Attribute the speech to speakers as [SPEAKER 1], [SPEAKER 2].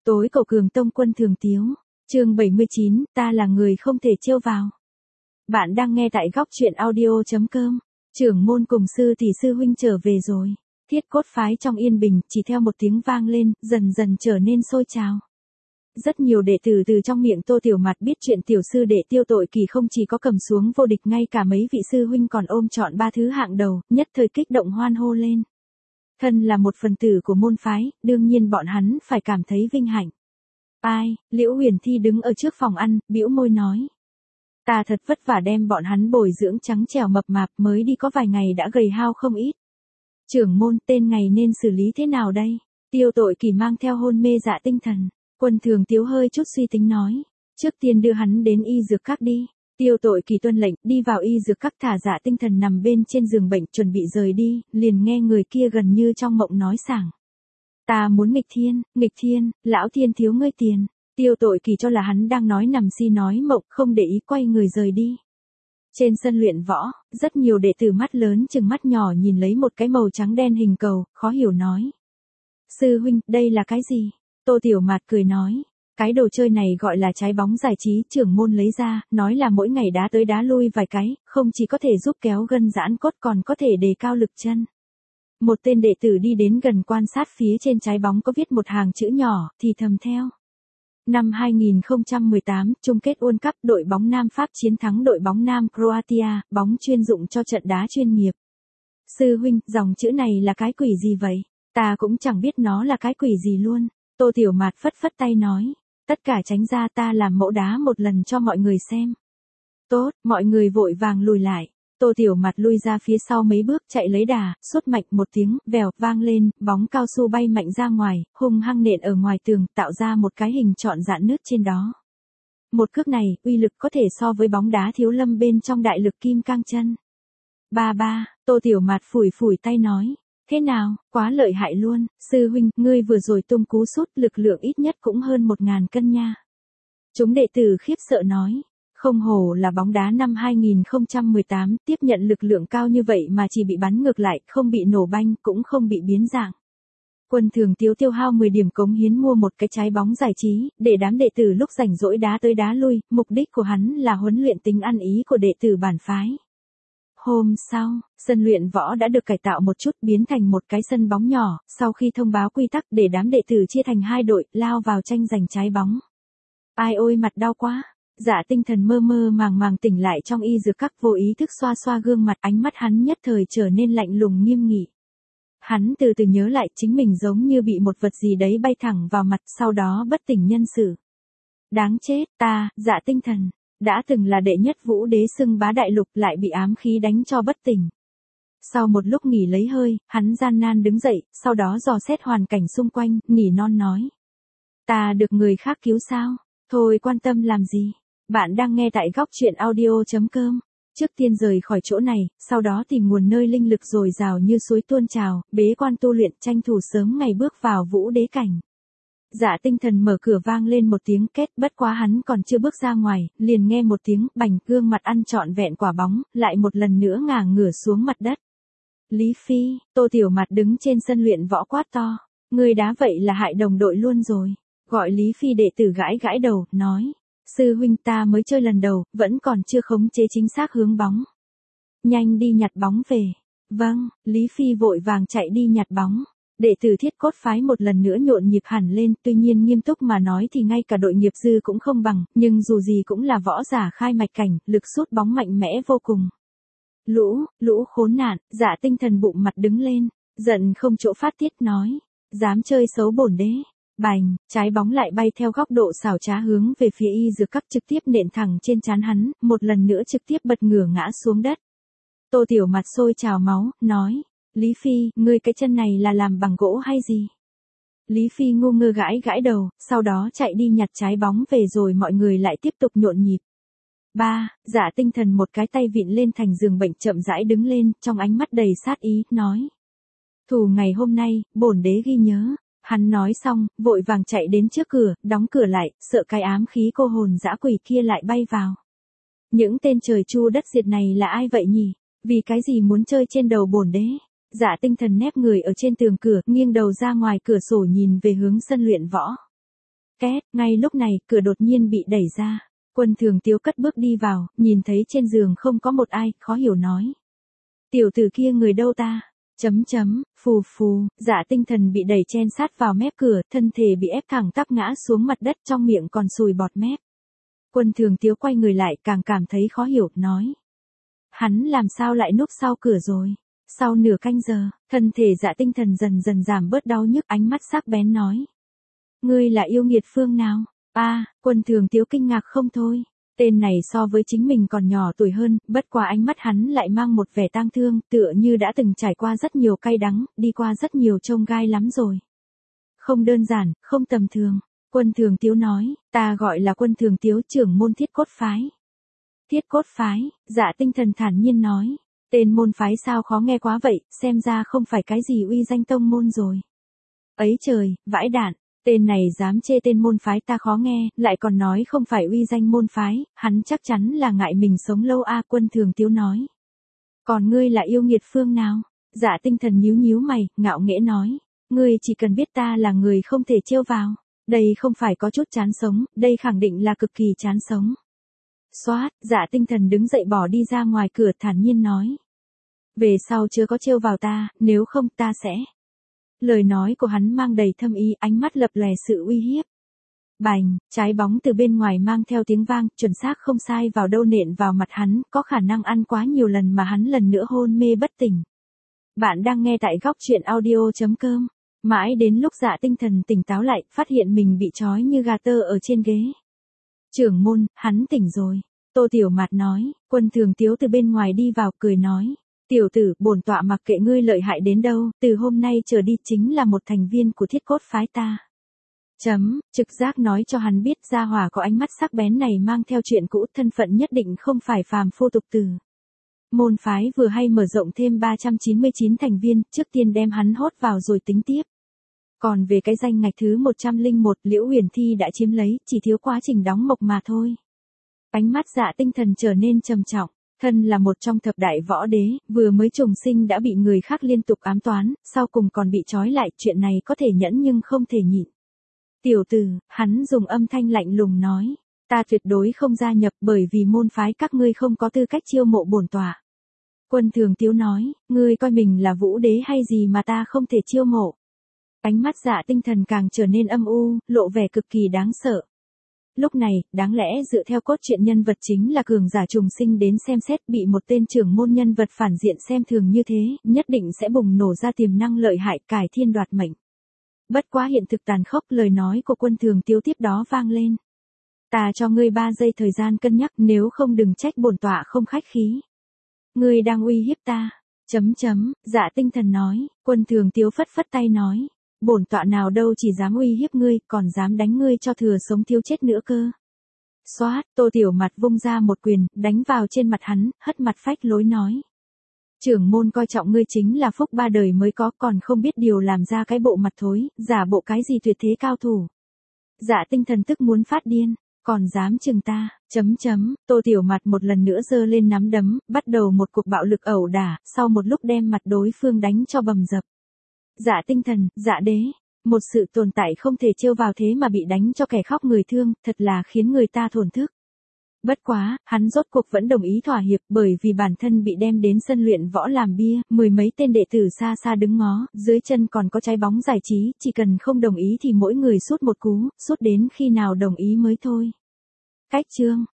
[SPEAKER 1] Tối cầu cường tông quân thường tiếu. Chương 79, ta là người không thể trêu vào. Bạn đang nghe tại góc truyện audio.com. Trưởng môn cùng sư tỷ sư huynh trở về rồi. Thiết cốt phái trong yên bình, chỉ theo một tiếng vang lên, dần dần trở nên sôi trào. Rất nhiều đệ tử từ trong miệng Tô Tiểu Mạt biết chuyện tiểu sư đệ Tiêu Tội Kỳ không chỉ có cầm xuống vô địch, ngay cả mấy vị sư huynh còn ôm trọn 3 thứ hạng đầu, nhất thời kích động hoan hô lên. Thân là một phần tử của môn phái, đương nhiên bọn hắn phải cảm thấy vinh hạnh. Ai, Liễu Huyền Thi đứng ở trước phòng ăn, bĩu môi nói. Ta thật vất vả đem bọn hắn bồi dưỡng trắng trẻo mập mạp, mới đi có vài ngày đã gầy hao không ít. Trưởng môn, tên ngày nên xử lý thế nào đây? Tiêu Tội Kỳ mang theo hôn mê dạ tinh thần. Quân Thường Tiếu hơi chút suy tính nói. Trước tiên đưa hắn đến y dược các đi. Tiêu Tội Kỳ tuân lệnh, đi vào y dược các, thả dạ tinh thần nằm bên trên giường bệnh chuẩn bị rời đi, liền nghe người kia gần như trong mộng nói sảng. Ta muốn nghịch thiên, lão thiên thiếu ngươi tiền. Tiêu Tội Kỳ cho là hắn đang nói nằm si nói mộng, không để ý quay người rời đi. Trên sân luyện võ, rất nhiều đệ tử mắt lớn chừng mắt nhỏ nhìn lấy một cái màu trắng đen hình cầu, khó hiểu nói. Sư huynh, đây là cái gì? Tô Tiểu Mạt cười nói. Cái đồ chơi này gọi là trái bóng giải trí, trưởng môn lấy ra, nói là mỗi ngày đá tới đá lui vài cái, không chỉ có thể giúp kéo gân giãn cốt còn có thể đề cao lực chân. Một tên đệ tử đi đến gần quan sát phía trên trái bóng có viết một hàng chữ nhỏ, thì thầm theo. Năm 2018, chung kết World Cup, đội bóng Nam Pháp chiến thắng đội bóng Nam Croatia, bóng chuyên dụng cho trận đá chuyên nghiệp. Sư huynh, dòng chữ này là cái quỷ gì vậy? Ta cũng chẳng biết nó là cái quỷ gì luôn. Tô Tiểu Mạt phất phất tay nói. Tất cả tránh ra, ta làm mẫu đá một lần cho mọi người xem. Tốt, mọi người vội vàng lùi lại. Tô Tiểu Mạt lui ra phía sau mấy bước, chạy lấy đà, sút mạnh một tiếng, vèo, vang lên, bóng cao su bay mạnh ra ngoài, hung hăng nện ở ngoài tường, tạo ra một cái hình trọn dạn nứt trên đó. Một cước này, uy lực có thể so với bóng đá Thiếu Lâm bên trong đại lực kim cang chân. Ba, Tô Tiểu Mạt phủi phủi tay nói. Thế nào, quá lợi hại luôn, sư huynh, ngươi vừa rồi tung cú sút, lực lượng ít nhất cũng hơn 1000 cân nha. Chúng đệ tử khiếp sợ nói. Không hổ là bóng đá năm 2018, tiếp nhận lực lượng cao như vậy mà chỉ bị bắn ngược lại, không bị nổ banh, cũng không bị biến dạng. Quân Thường Tiếu tiêu hao 10 điểm cống hiến mua một cái trái bóng giải trí, để đám đệ tử lúc rảnh rỗi đá tới đá lui, mục đích của hắn là huấn luyện tính ăn ý của đệ tử bản phái. Hôm sau, sân luyện võ đã được cải tạo một chút, biến thành một cái sân bóng nhỏ, sau khi thông báo quy tắc để đám đệ tử chia thành 2 đội, lao vào tranh giành trái bóng. Ai ôi, mặt đau quá. Dạ tinh thần mơ mơ màng màng tỉnh lại trong y dược các, vô ý thức xoa xoa gương mặt, ánh mắt hắn nhất thời trở nên lạnh lùng nghiêm nghị. Hắn từ từ nhớ lại chính mình giống như bị một vật gì đấy bay thẳng vào mặt, sau đó bất tỉnh nhân sự. Đáng chết, ta, dạ tinh thần, đã từng là đệ nhất vũ đế xưng bá đại lục, lại bị ám khí đánh cho bất tỉnh. Sau một lúc nghỉ lấy hơi, hắn gian nan đứng dậy, sau đó dò xét hoàn cảnh xung quanh, nỉ non nói. Ta được người khác cứu sao? Thôi quan tâm làm gì? Bạn đang nghe tại góc truyện audio.com. Trước tiên rời khỏi chỗ này, sau đó tìm nguồn nơi linh lực dồi dào như suối tuôn trào, bế quan tu luyện, tranh thủ sớm ngày bước vào vũ đế cảnh. Dạ tinh thần mở cửa vang lên một tiếng két, bất quá hắn còn chưa bước ra ngoài, liền nghe một tiếng bành, gương mặt ăn trọn vẹn quả bóng, lại một lần nữa ngả ngửa xuống mặt đất. Lý Phi, Tô Tiểu Mạt đứng trên sân luyện võ quát to. Người đá vậy là hại đồng đội luôn rồi. Gọi Lý Phi đệ tử gãi gãi đầu, nói. Sư huynh, ta mới chơi lần đầu, vẫn còn chưa khống chế chính xác hướng bóng. Nhanh đi nhặt bóng về. Vâng, Lý Phi vội vàng chạy đi nhặt bóng. Đệ tử Thiết Cốt phái một lần nữa nhộn nhịp hẳn lên, tuy nhiên nghiêm túc mà nói thì ngay cả đội nghiệp dư cũng không bằng, nhưng dù gì cũng là võ giả khai mạch cảnh, lực sút bóng mạnh mẽ vô cùng. Lũ khốn nạn, dạ tinh thần bụng mặt đứng lên, giận không chỗ phát tiết nói. Dám chơi xấu bổn đế. Bành, trái bóng lại bay theo góc độ xảo trá hướng về phía y dược các, trực tiếp nện thẳng trên trán hắn, một lần nữa trực tiếp bật ngửa ngã xuống đất. Tô Tiểu Mạt sôi trào máu, nói. Lý Phi, ngươi cái chân này là làm bằng gỗ hay gì? Lý Phi ngu ngơ gãi gãi đầu, sau đó chạy đi nhặt trái bóng về, rồi mọi người lại tiếp tục nhộn nhịp. Dạ tinh thần một cái tay vịn lên thành giường bệnh, chậm rãi đứng lên, trong ánh mắt đầy sát ý, nói. Thù ngày hôm nay, bổn đế ghi nhớ. Hắn nói xong, vội vàng chạy đến trước cửa, đóng cửa lại, sợ cái ám khí cô hồn dã quỷ kia lại bay vào. Những tên trời chu đất diệt này là ai vậy nhỉ? Vì cái gì muốn chơi trên đầu bổn đế? Dạ tinh thần nép người ở trên tường cửa, nghiêng đầu ra ngoài cửa sổ nhìn về hướng sân luyện võ. Két, ngay lúc này, cửa đột nhiên bị đẩy ra. Quân Thường Tiếu cất bước đi vào, nhìn thấy trên giường không có một ai, khó hiểu nói. Tiểu tử kia người đâu ta? Phù phù, Dạ Tinh Thần bị đẩy chen sát vào mép cửa, thân thể bị ép thẳng tắp ngã xuống mặt đất, trong miệng còn sùi bọt mép. Quân Thường Tiếu quay người lại, càng cảm thấy khó hiểu, nói. Hắn làm sao lại núp sau cửa rồi? Sau nửa canh giờ, thân thể Dạ Tinh Thần dần dần giảm bớt đau nhức, ánh mắt sắc bén nói. Ngươi là yêu nghiệt phương nào? Quân Thường Tiếu kinh ngạc không thôi. Tên này so với chính mình còn nhỏ tuổi hơn, bất quá ánh mắt hắn lại mang một vẻ tang thương, tựa như đã từng trải qua rất nhiều cay đắng, đi qua rất nhiều chông gai lắm rồi. Không đơn giản, không tầm thường. Quân Thường Tiếu nói, ta gọi là Quân Thường Tiếu, trưởng môn Thiết Cốt Phái. Thiết Cốt Phái, Dạ Tinh Thần thản nhiên nói. Tên môn phái sao khó nghe quá vậy, xem ra không phải cái gì uy danh tông môn rồi. Ấy trời, vãi đạn. Tên này dám chê tên môn phái ta khó nghe, lại còn nói không phải uy danh môn phái, hắn chắc chắn là ngại mình sống lâu Quân Thường Tiếu nói. Còn ngươi là yêu nghiệt phương nào? Dạ Tinh Thần nhíu nhíu mày, ngạo nghễ nói. Ngươi chỉ cần biết ta là người không thể trêu vào. Đây không phải có chút chán sống, đây khẳng định là cực kỳ chán sống. Xoát, Dạ Tinh Thần đứng dậy bỏ đi ra ngoài cửa thản nhiên nói. Về sau chưa có trêu vào ta, nếu không ta sẽ... Lời nói của hắn mang đầy thâm ý, ánh mắt lập lòe sự uy hiếp. Bành, trái bóng từ bên ngoài mang theo tiếng vang, chuẩn xác không sai vào đâu nện vào mặt hắn, có khả năng ăn quá nhiều lần mà hắn lần nữa hôn mê bất tỉnh. Bạn đang nghe tại góc truyện audio.com. Mãi đến lúc Dạ Tinh Thần tỉnh táo lại, phát hiện mình bị trói như gà tơ ở trên ghế. Trưởng môn, hắn tỉnh rồi. Tô Tiểu Mạt nói, Quân Thường Tiếu từ bên ngoài đi vào, cười nói. Tiểu tử, bổn tọa mặc kệ ngươi lợi hại đến đâu, từ hôm nay trở đi chính là một thành viên của Thiết Cốt Phái ta. Trực giác nói cho hắn biết gia hỏa có ánh mắt sắc bén này mang theo chuyện cũ, thân phận nhất định không phải phàm phu tục tử. Môn phái vừa hay mở rộng thêm 399 thành viên, trước tiên đem hắn hốt vào rồi tính tiếp. Còn về cái danh ngạch thứ 101, Liễu Huyền Thi đã chiếm lấy, chỉ thiếu quá trình đóng mộc mà thôi. Ánh mắt Dạ Tinh Thần trở nên trầm trọng. Thân là một trong thập đại võ đế, vừa mới trùng sinh đã bị người khác liên tục ám toán, sau cùng còn bị trói lại, chuyện này có thể nhẫn nhưng không thể nhịn. Tiểu tử, hắn dùng âm thanh lạnh lùng nói, ta tuyệt đối không gia nhập bởi vì môn phái các ngươi không có tư cách chiêu mộ bổn tọa. Quân Thường Tiếu nói, ngươi coi mình là vũ đế hay gì mà ta không thể chiêu mộ. Ánh mắt Dạ Tinh Thần càng trở nên âm u, lộ vẻ cực kỳ đáng sợ. Lúc này, đáng lẽ dựa theo cốt truyện nhân vật chính là cường giả trùng sinh đến xem xét bị một tên trưởng môn nhân vật phản diện xem thường như thế, nhất định sẽ bùng nổ ra tiềm năng lợi hại cải thiên đoạt mệnh. Bất quá hiện thực tàn khốc, lời nói của Quân Thường Tiếu tiếp đó vang lên. Ta cho ngươi 3 giây thời gian cân nhắc, nếu không đừng trách bổn tọa không khách khí. Ngươi đang uy hiếp ta. Dạ Tinh Thần nói, Quân Thường Tiếu phất phất tay nói. Bổn tọa nào đâu chỉ dám uy hiếp ngươi, còn dám đánh ngươi cho thừa sống thiếu chết nữa cơ. Xoát, Tô Tiểu Mạt vung ra một quyền, đánh vào trên mặt hắn, hất mặt phách lối nói. Trưởng môn coi trọng ngươi chính là phúc 3 đời mới có, còn không biết điều làm ra cái bộ mặt thối, giả bộ cái gì tuyệt thế cao thủ. Dạ Tinh Thần tức muốn phát điên, còn dám chừng ta, Tô Tiểu Mạt một lần nữa giơ lên nắm đấm, bắt đầu một cuộc bạo lực ẩu đả, sau một lúc đem mặt đối phương đánh cho bầm dập. Dạ Tinh Thần, Dạ đế, một sự tồn tại không thể trêu vào thế mà bị đánh cho kẻ khóc người thương, thật là khiến người ta thổn thức. Bất quá, hắn rốt cuộc vẫn đồng ý thỏa hiệp bởi vì bản thân bị đem đến sân luyện võ làm bia, mười mấy tên đệ tử xa xa đứng ngó, dưới chân còn có trái bóng giải trí, chỉ cần không đồng ý thì mỗi người sút một cú, sút đến khi nào đồng ý mới thôi. Cách chương